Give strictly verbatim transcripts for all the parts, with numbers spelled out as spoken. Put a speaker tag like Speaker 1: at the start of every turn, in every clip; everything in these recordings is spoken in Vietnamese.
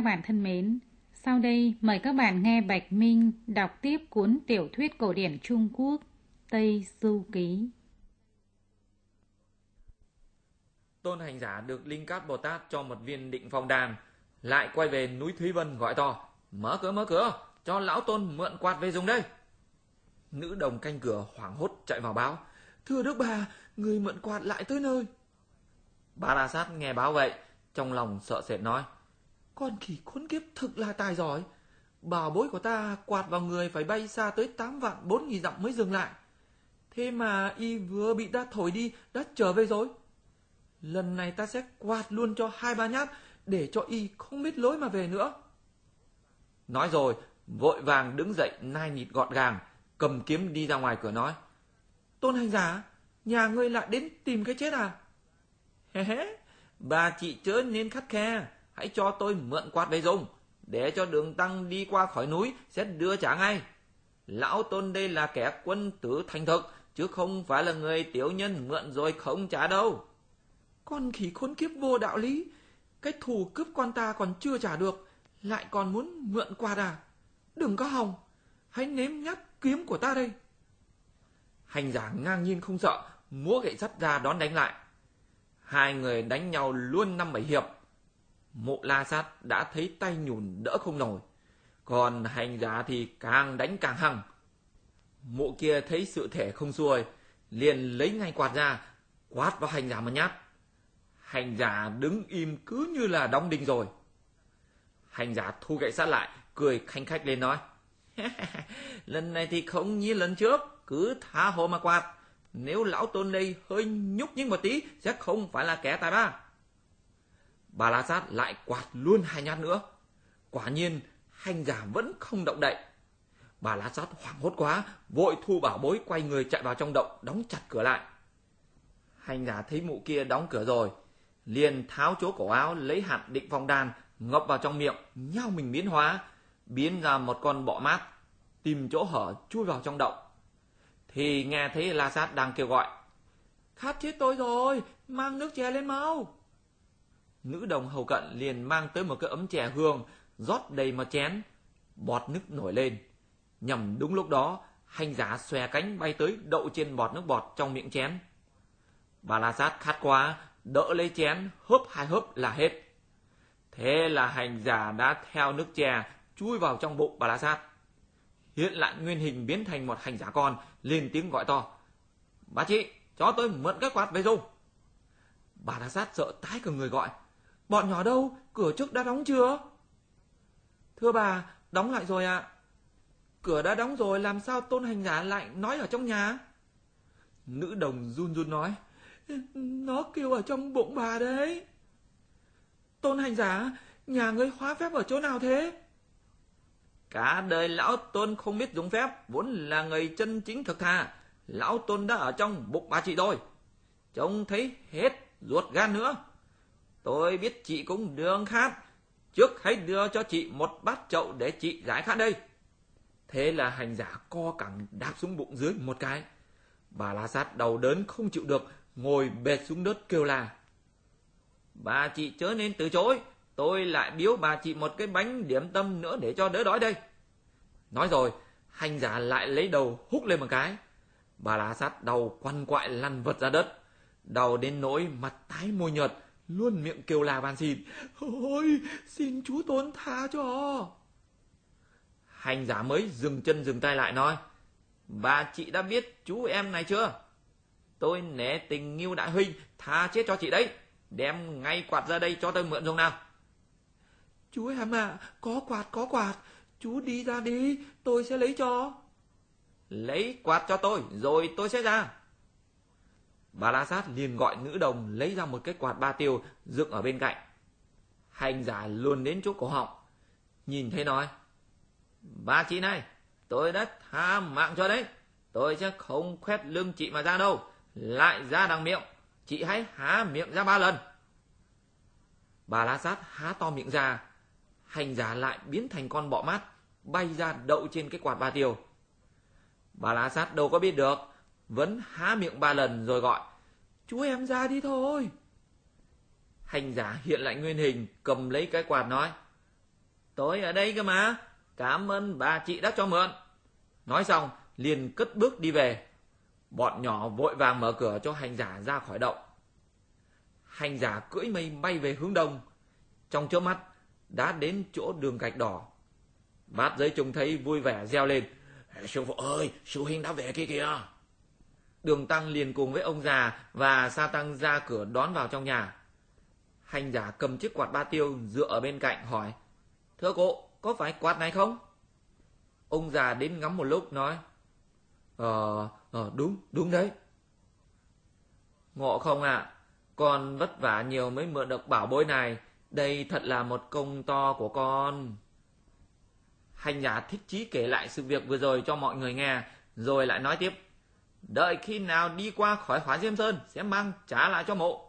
Speaker 1: Các bạn thân mến, sau đây mời các bạn nghe Bạch Minh đọc tiếp cuốn tiểu thuyết cổ điển Trung Quốc Tây Du Ký.
Speaker 2: Tôn hành giả được Linh Cát Bồ Tát cho một viên định phong đan, lại quay về núi Thúy Vân gọi to: mở cửa mở cửa, cho lão Tôn mượn quạt về dùng đây. Nữ đồng canh cửa hoảng hốt chạy vào báo: thưa Đức Bà, người mượn quạt lại tới nơi. Bà La Sát nghe báo vậy, trong lòng sợ sệt nói: con khỉ khốn kiếp thực là tài giỏi. Bảo bối của ta quạt vào người phải bay xa tới tám vạn bốn nghìn dặm mới dừng lại. Thế mà y vừa bị ta thổi đi đã trở về rồi. Lần này ta sẽ quạt luôn cho hai ba nhát, để cho y không biết lối mà về nữa. Nói rồi vội vàng đứng dậy nai nịt gọn gàng, cầm kiếm đi ra ngoài cửa nói: Tôn hành giả, nhà ngươi lại đến tìm cái chết à? Hé hé, bà chị chớ nên khắt khe, hãy cho tôi mượn quạt về dùng, để cho đường tăng đi qua khỏi núi sẽ đưa trả ngay. Lão Tôn đây là kẻ quân tử thành thực, chứ không phải là người tiểu nhân mượn rồi không trả đâu. Con khỉ khốn kiếp vô đạo lý, cái thù cướp con ta còn chưa trả được, lại còn muốn mượn quạt à? Đừng có hòng, hãy nếm nhát kiếm của ta đây. Hành giả ngang nhiên không sợ, múa gậy sắt ra đón đánh lại. Hai người đánh nhau luôn năm bảy hiệp. Mộ La Sát đã thấy tay nhùn đỡ không nổi, còn hành giả thì càng đánh càng hăng. Mộ kia thấy sự thể không xuôi, liền lấy ngay quạt ra, quát vào hành giả một nhát. Hành giả đứng im cứ như là đóng đinh rồi. Hành giả thu gậy sắt lại, cười khanh khách lên nói: lần này thì không như lần trước, cứ tha hồ mà quạt. Nếu lão Tôn đây hơi nhúc nhích một tí sẽ không phải là kẻ tài ba. Bà La Sát lại quạt luôn hai nhát nữa. Quả nhiên hành giả vẫn không động đậy. Bà La Sát hoảng hốt quá, vội thu bảo bối quay người chạy vào trong động, đóng chặt cửa lại. Hành giả thấy mụ kia đóng cửa rồi, liền tháo chỗ cổ áo, lấy hạt định phong đan ngập vào trong miệng, nhao mình biến hóa, biến ra một con bọ mát, tìm chỗ hở chui vào trong động. Thì nghe thấy La Sát đang kêu gọi: khát chết tôi rồi, mang nước chè lên mau. Nữ đồng hầu cận liền mang tới một cái ấm chè hương, rót đầy một chén. Bọt nước nổi lên. Nhằm đúng lúc đó, hành giả xòe cánh bay tới đậu trên bọt nước bọt trong miệng chén. Bà La Sát khát quá, đỡ lấy chén, hớp hai hớp là hết. Thế là hành giả đã theo nước chè chui vào trong bụng bà La Sát. Hiện lại nguyên hình biến thành một hành giả con, lên tiếng gọi to: bà chị, cho tôi mượn cái quạt về dùng. Bà La Sát sợ tái cả người gọi: bọn nhỏ đâu, cửa trước đã đóng chưa? Thưa bà, đóng lại rồi ạ. Cửa đã đóng rồi, làm sao Tôn hành giả lại nói ở trong nhà? Nữ đồng run run nói: nó kêu ở trong bụng bà đấy. Tôn hành giả, nhà ngươi hóa phép ở chỗ nào thế? Cả đời lão Tôn không biết dùng phép, vốn là người chân chính thực thà. Lão Tôn đã ở trong bụng bà chị rồi, trông thấy hết ruột gan nữa. Tôi biết chị cũng đường khát, trước hãy đưa cho chị một bát chậu để chị giải khát đây. Thế là hành giả co cẳng đạp xuống bụng dưới một cái. Bà La Sát đau đớn không chịu được, ngồi bệt xuống đất kêu la: bà chị chớ nên từ chối, tôi lại biếu bà chị một cái bánh điểm tâm nữa để cho đỡ đói đây. Nói rồi hành giả lại lấy đầu húc lên một cái. Bà La Sát đau quằn quại lăn vật ra đất, đau đến nỗi mặt tái môi nhợt, luôn miệng kêu la van xin: ôi, xin chú Tôn tha cho. Hành giả mới dừng chân dừng tay lại nói: bà chị đã biết chú em này chưa? Tôi nể tình Ngưu đại huynh, tha chết cho chị đấy. Đem ngay quạt ra đây cho tôi mượn dùng nào. Chú em à, có quạt có quạt, chú đi ra đi, tôi sẽ lấy cho. Lấy quạt cho tôi, rồi tôi sẽ ra. Bà La Sát liền gọi nữ đồng lấy ra một cái quạt ba tiêu dựng ở bên cạnh. Hành giả luôn đến chỗ cổ họng, nhìn thấy nói: bà chị này, tôi đã tha mạng cho đấy, tôi sẽ không khoét lưng chị mà ra đâu. Lại ra đằng miệng, chị hãy há miệng ra ba lần. Bà La Sát há to miệng ra, hành giả lại biến thành con bọ mát, bay ra đậu trên cái quạt ba tiêu. Bà La Sát đâu có biết được, vẫn há miệng ba lần rồi gọi: chú em ra đi thôi. Hành giả hiện lại nguyên hình, cầm lấy cái quạt nói: Tôi ở đây cơ mà, cảm ơn bà chị đã cho mượn. Nói xong, liền cất bước đi về. Bọn nhỏ vội vàng mở cửa cho hành giả ra khỏi động. Hành giả cưỡi mây bay về hướng đông. Trong chớp mắt, đã đến chỗ đường gạch đỏ. Bát Giới trông thấy vui vẻ reo lên: Sư phụ ơi, sư huynh đã về kia kìa. Đường Tăng liền cùng với ông già và Sa Tăng ra cửa đón vào trong nhà. Hành giả cầm chiếc quạt ba tiêu dựa ở bên cạnh hỏi: Thưa cụ, có phải quạt này không? Ông già đến ngắm một lúc nói: Ờ, ờ đúng, đúng đấy. Ngộ không ạ, à, con vất vả nhiều mới mượn được bảo bối này. Đây thật là một công to của con. Hành giả thích chí kể lại sự việc vừa rồi cho mọi người nghe, rồi lại nói tiếp: Đợi khi nào đi qua khỏi Hỏa Diêm Sơn sẽ mang trả lại cho mộ.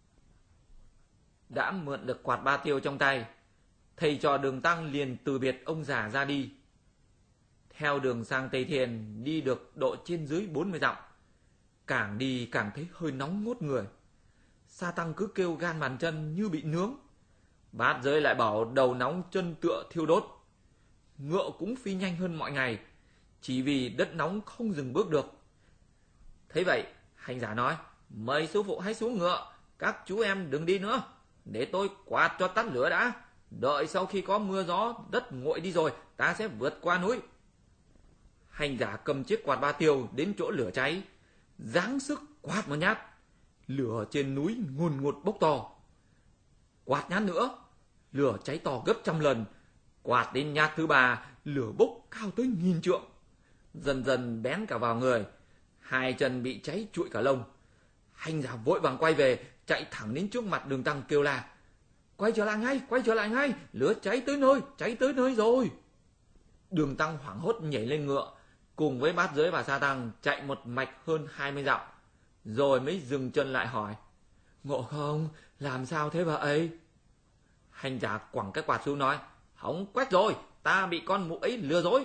Speaker 2: Đã mượn được quạt ba tiêu trong tay, thầy trò Đường Tăng liền từ biệt ông già ra đi. Theo đường sang Tây Thiên đi được độ trên dưới bốn mươi dặm. Càng đi càng thấy hơi nóng ngốt người. Sa Tăng cứ kêu gan bàn chân như bị nướng. Bát Giới lại bảo đầu nóng chân tựa thiêu đốt. Ngựa cũng phi nhanh hơn mọi ngày, chỉ vì đất nóng không dừng bước được. Thấy vậy, hành giả nói: Mời sư phụ hãy xuống ngựa, các chú em đừng đi nữa, để tôi quạt cho tắt lửa đã. Đợi sau khi có mưa gió, đất nguội đi rồi, ta sẽ vượt qua núi. Hành giả cầm chiếc quạt ba tiêu đến chỗ lửa cháy, giáng sức quạt một nhát. Lửa trên núi ngùn ngụt bốc to. Quạt nhát nữa, lửa cháy to gấp trăm lần. Quạt đến nhát thứ ba, lửa bốc cao tới nghìn trượng, dần dần bén cả vào người. Hai chân bị cháy trụi cả lông. Hành giả vội vàng quay về, chạy thẳng đến trước mặt Đường Tăng kêu la: Quay trở lại ngay, quay trở lại ngay, lửa cháy tới nơi, cháy tới nơi rồi. Đường Tăng hoảng hốt nhảy lên ngựa, cùng với Bát Giới và Sa Tăng chạy một mạch hơn hai mươi dặm, rồi mới dừng chân lại hỏi: Ngộ không, làm sao thế vậy? Hành giả quẳng cái quạt xuống nói: Hỏng quét rồi, ta bị con mụ ấy lừa dối.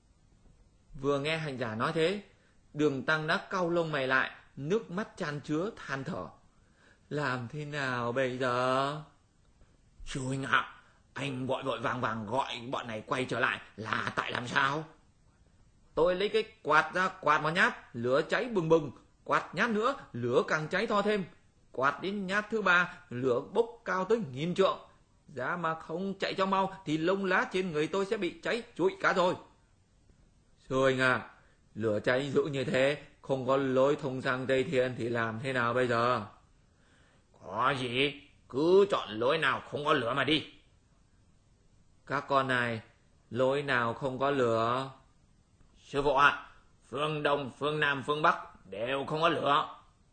Speaker 2: Vừa nghe hành giả nói thế, Đường Tăng đã cau lông mày lại, nước mắt chan chứa than thở: Làm thế nào bây giờ? Sư huynh ạ, à, anh vội vội vàng vàng gọi bọn này quay trở lại là tại làm sao? Tôi lấy cái quạt ra quạt một nhát, lửa cháy bừng bừng. Quạt nhát nữa, lửa càng cháy to thêm. Quạt đến nhát thứ ba, lửa bốc cao tới nghìn trượng. Giá mà không chạy cho mau thì lông lá trên người tôi sẽ bị cháy trụi cả rồi. Sư huynh à, lửa cháy dữ như thế, không có lối thông sang Tây Thiên thì làm thế nào bây giờ? Có gì, cứ chọn lối nào không có lửa mà đi. Các con này, lối nào không có lửa? Sư phụ ạ, à, phương Đông, phương Nam, phương Bắc đều không có lửa.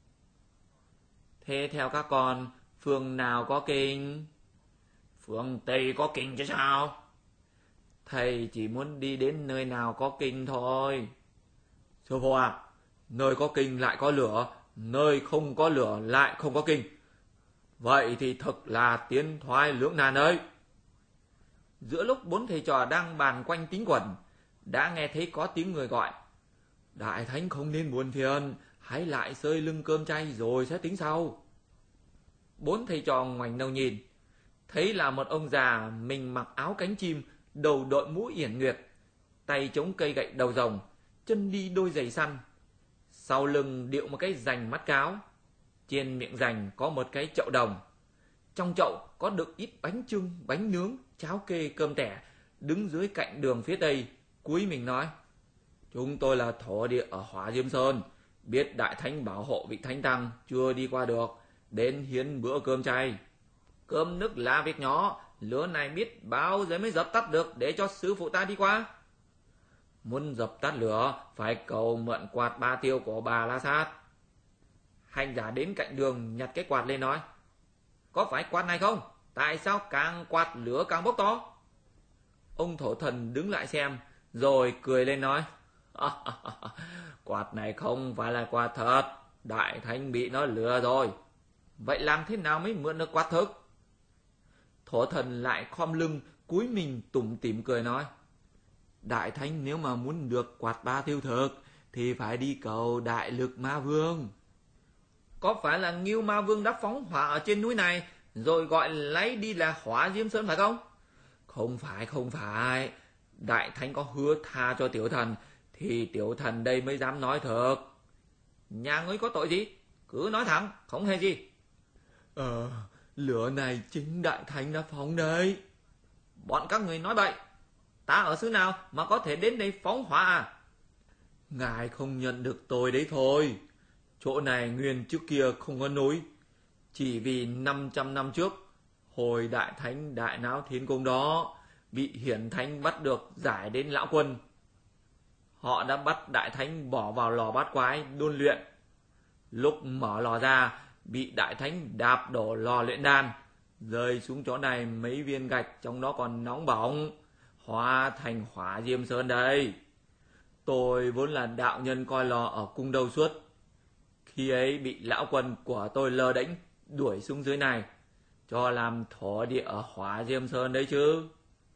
Speaker 2: Thế theo các con, phương nào có kinh? Phương Tây có kinh chứ sao? Thầy chỉ muốn đi đến nơi nào có kinh thôi. Sư phụ ạ, à, nơi có kinh lại có lửa, nơi không có lửa lại không có kinh. Vậy thì thực là tiến thoái lưỡng nan ấy. Giữa lúc bốn thầy trò đang bàn quanh tính quẩn, đã nghe thấy có tiếng người gọi: Đại Thánh không nên buồn phiền, hãy lại xơi lưng cơm chay rồi sẽ tính sau. Bốn thầy trò ngoảnh đầu nhìn, thấy là một ông già, mình mặc áo cánh chim, đầu đội mũ yển nguyệt, tay chống cây gậy đầu rồng, chân đi đôi giày săn. Sau lưng điệu một cái rành mắt cáo, trên miệng rành có một cái chậu đồng. Trong chậu có đựng ít bánh chưng, bánh nướng, cháo kê, cơm tẻ. Đứng dưới cạnh đường phía tây, cúi mình nói: Chúng tôi là thổ địa ở Hỏa Diêm Sơn, biết Đại Thánh bảo hộ vị Thánh Tăng chưa đi qua được, đến hiến bữa cơm chay. Cơm nước là việc nhỏ, lửa này biết bao giờ mới dập tắt được để cho sư phụ ta đi qua. Muốn dập tắt lửa phải cầu mượn quạt ba tiêu của Bà La Sát. Hành giả đến cạnh đường nhặt cái quạt lên nói: Có phải quạt này không? Tại sao càng quạt lửa càng bốc to? Ông thổ thần đứng lại xem, rồi cười lên nói: Quạt này không phải là quạt thật, Đại Thánh bị nó lừa rồi. Vậy làm thế nào mới mượn được quạt thực? Thổ thần lại khom lưng, cúi mình tủm tỉm cười nói: Đại Thánh nếu mà muốn được quạt ba tiêu thực thì phải đi cầu Đại Lực Ma Vương. Có phải là Ngưu Ma Vương đã phóng hỏa ở trên núi này rồi gọi lấy đi là Hỏa Diêm Sơn phải không? Không phải, không phải. Đại thánh có hứa tha cho tiểu thần, thì tiểu thần đây mới dám nói thật. Nhà ngươi có tội gì? Cứ nói thẳng, không hề gì. Ờ, lửa này chính đại thánh đã phóng đấy. Bọn các người nói bậy. Ta ở xứ nào mà có thể đến đây phóng hỏa à? Ngài không nhận được tôi đấy thôi. Chỗ này nguyên trước kia không có núi. Chỉ vì năm trăm năm trước, hồi đại thánh đại náo thiên cung đó, bị hiển thánh bắt được giải đến lão quân. Họ đã bắt đại thánh bỏ vào lò bát quái đun luyện. Lúc mở lò ra, bị đại thánh đạp đổ lò luyện đan, rơi xuống chỗ này mấy viên gạch trong đó còn nóng bỏng, hóa thành hỏa diêm sơn đây. Tôi vốn là đạo nhân coi lò ở cung đầu suốt, khi ấy bị lão quân của tôi lơ đễnh đuổi xuống dưới này, cho làm thổ địa ở hỏa diêm sơn đấy chứ.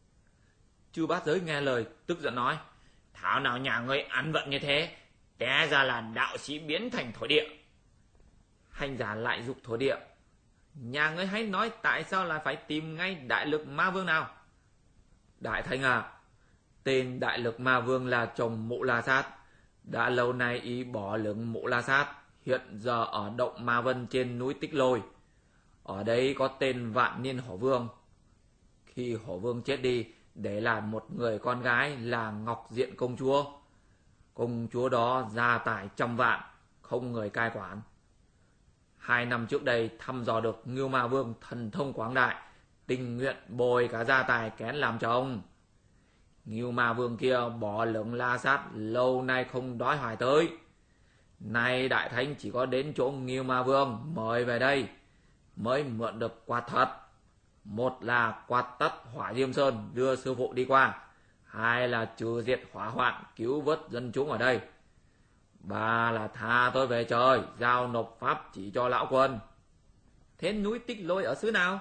Speaker 2: Chư bát giới nghe lời tức giận nói: thảo nào nhà ngươi ăn vận như thế, té ra là đạo sĩ biến thành thổ địa. Hành giả lại giục thổ địa: nhà ngươi hãy nói tại sao lại phải tìm ngay đại lực ma vương nào? Đại thánh à, tên đại lực ma vương là chồng Mụ La Sát. Đã lâu nay ý bỏ lửng Mụ La Sát, hiện giờ ở động Ma Vân trên núi Tích Lôi. Ở đấy có tên Vạn Niên Hổ Vương. Khi Hổ Vương chết đi, để lại một người con gái là Ngọc Diện công chúa. Công chúa đó gia tài trăm vạn, không người cai quản. Hai năm trước đây thăm dò được Ngưu Ma Vương thần thông quảng đại, tình nguyện bồi cả gia tài kén làm chồng. Ngưu Ma Vương kia bỏ lửng La Sát lâu nay không đói hoài tới. Nay đại thánh chỉ có đến chỗ Ngưu Ma Vương mời về đây mới mượn được quạt thật. Một là quạt tắt hỏa diêm sơn đưa sư phụ đi qua, hai là trừ diệt hỏa hoạn cứu vớt dân chúng ở đây, ba là tha tôi về trời, giao nộp pháp chỉ cho lão quân. Thế núi Tích Lôi ở xứ nào?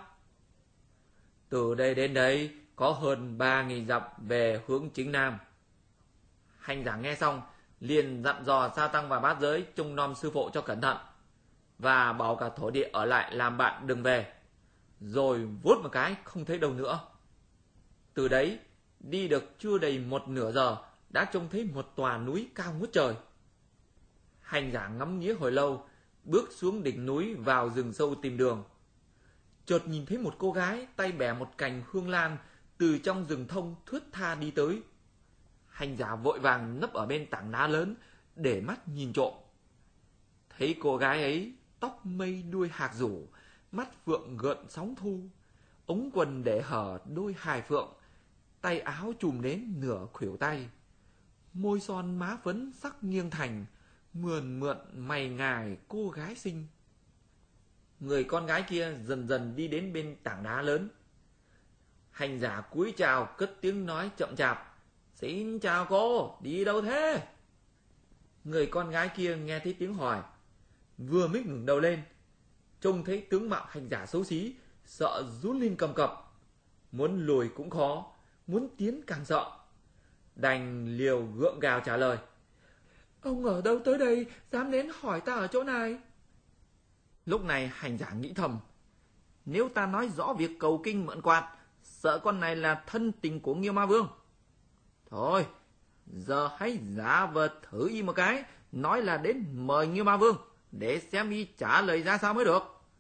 Speaker 2: Từ đây đến đấy có hơn ba nghìn dặm về hướng chính nam. Hành giả nghe xong liền dặn dò Sa Tăng và Bát Giới trông nom sư phụ cho cẩn thận, và bảo cả thổ địa ở lại làm bạn đừng về. Rồi vuốt một cái không thấy đâu nữa. Từ đấy đi được chưa đầy một nửa giờ, đã trông thấy một tòa núi cao ngút trời. Hành giả ngắm nghía hồi lâu, bước xuống đỉnh núi vào rừng sâu tìm đường. Chợt nhìn thấy một cô gái tay bẻ một cành hương lan từ trong rừng thông thướt tha đi tới. Hành giả vội vàng nấp ở bên tảng đá lớn để mắt nhìn trộm. Thấy cô gái ấy tóc mây đuôi hạc rủ, mắt phượng gợn sóng thu, ống quần để hở đôi hài phượng, tay áo trùm đến nửa khuỷu tay, môi son má phấn sắc nghiêng thành, mườn mượn mày ngài cô gái xinh. Người con gái kia dần dần đi đến bên tảng đá lớn. Hành giả cúi chào cất tiếng nói chậm chạp: xin chào cô, đi đâu thế? Người con gái kia nghe thấy tiếng hỏi, vừa mới ngẩng đầu lên, trông thấy tướng mạo hành giả xấu xí, sợ run lên cầm cập. Muốn lùi cũng khó, muốn tiến càng sợ. Đành liều gượng gào trả lời: ông ở đâu tới đây, dám đến hỏi ta ở chỗ này? Lúc này hành giả nghĩ thầm, nếu ta nói rõ việc cầu kinh mượn quạt, sợ con này là thân tình của Ngưu Ma Vương. Thôi, giờ hãy giả vờ thử y một cái, nói là đến mời Ngưu Ma Vương, để xem y trả lời ra sao mới được.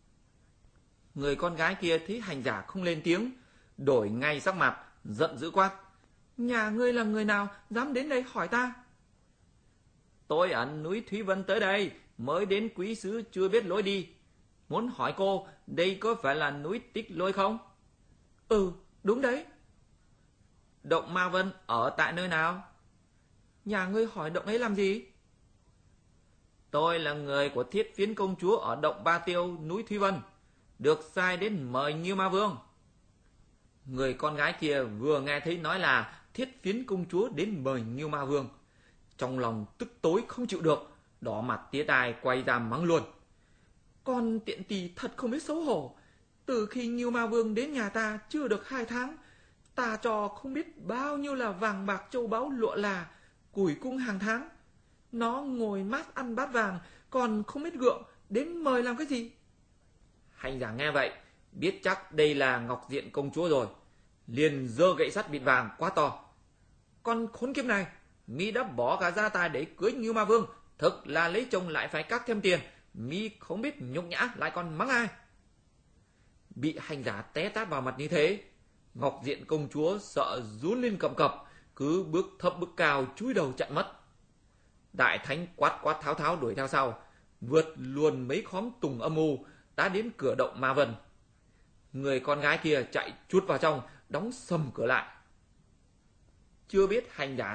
Speaker 2: Người con gái kia thấy hành giả không lên tiếng, đổi ngay sắc mặt, giận dữ quát: nhà ngươi là người nào, dám đến đây hỏi ta? Tôi ở núi Thúy Vân tới đây, mới đến quý xứ chưa biết lối đi. Muốn hỏi cô, đây có phải là núi Tích Lôi không? Ừ, đúng đấy. Động Ma Vân ở tại nơi nào? Nhà ngươi hỏi động ấy làm gì? Tôi là người của Thiết Phiến công chúa ở động Ba Tiêu, núi Thúy Vân, được sai đến mời Ngưu Ma Vương. Người con gái kia vừa nghe thấy nói là Thiết Phiến công chúa đến mời Ngưu Ma Vương, trong lòng tức tối không chịu được, đỏ mặt tía tai quay ra mắng luôn: con tiện tỳ thật không biết xấu hổ. Từ khi Ngưu Ma Vương đến nhà ta chưa được hai tháng, ta cho không biết bao nhiêu là vàng bạc châu báu lụa là, củi cung hàng tháng. Nó ngồi mát ăn bát vàng, còn không biết gượng, đến mời làm cái gì? Hành giả nghe vậy, biết chắc đây là Ngọc Diện công chúa rồi, liền giơ gậy sắt bịt vàng quá to. Con khốn kiếp này, mi đã bỏ cả gia tài để cưới Ngưu Ma Vương, thực là lấy chồng lại phải cắt thêm tiền, mi không biết nhục nhã lại còn mắng ai. Bị hành giả té tát vào mặt như thế, Ngọc Diện công chúa sợ run lên cầm cập, cứ bước thấp bước cao chúi đầu chạy mất. Đại thánh quát quát tháo tháo đuổi theo sau, vượt luồn mấy khóm tùng âm u, đã đến cửa động Ma Vân. Người con gái kia chạy chuốt vào trong, đóng sầm cửa lại. Chưa biết hành giả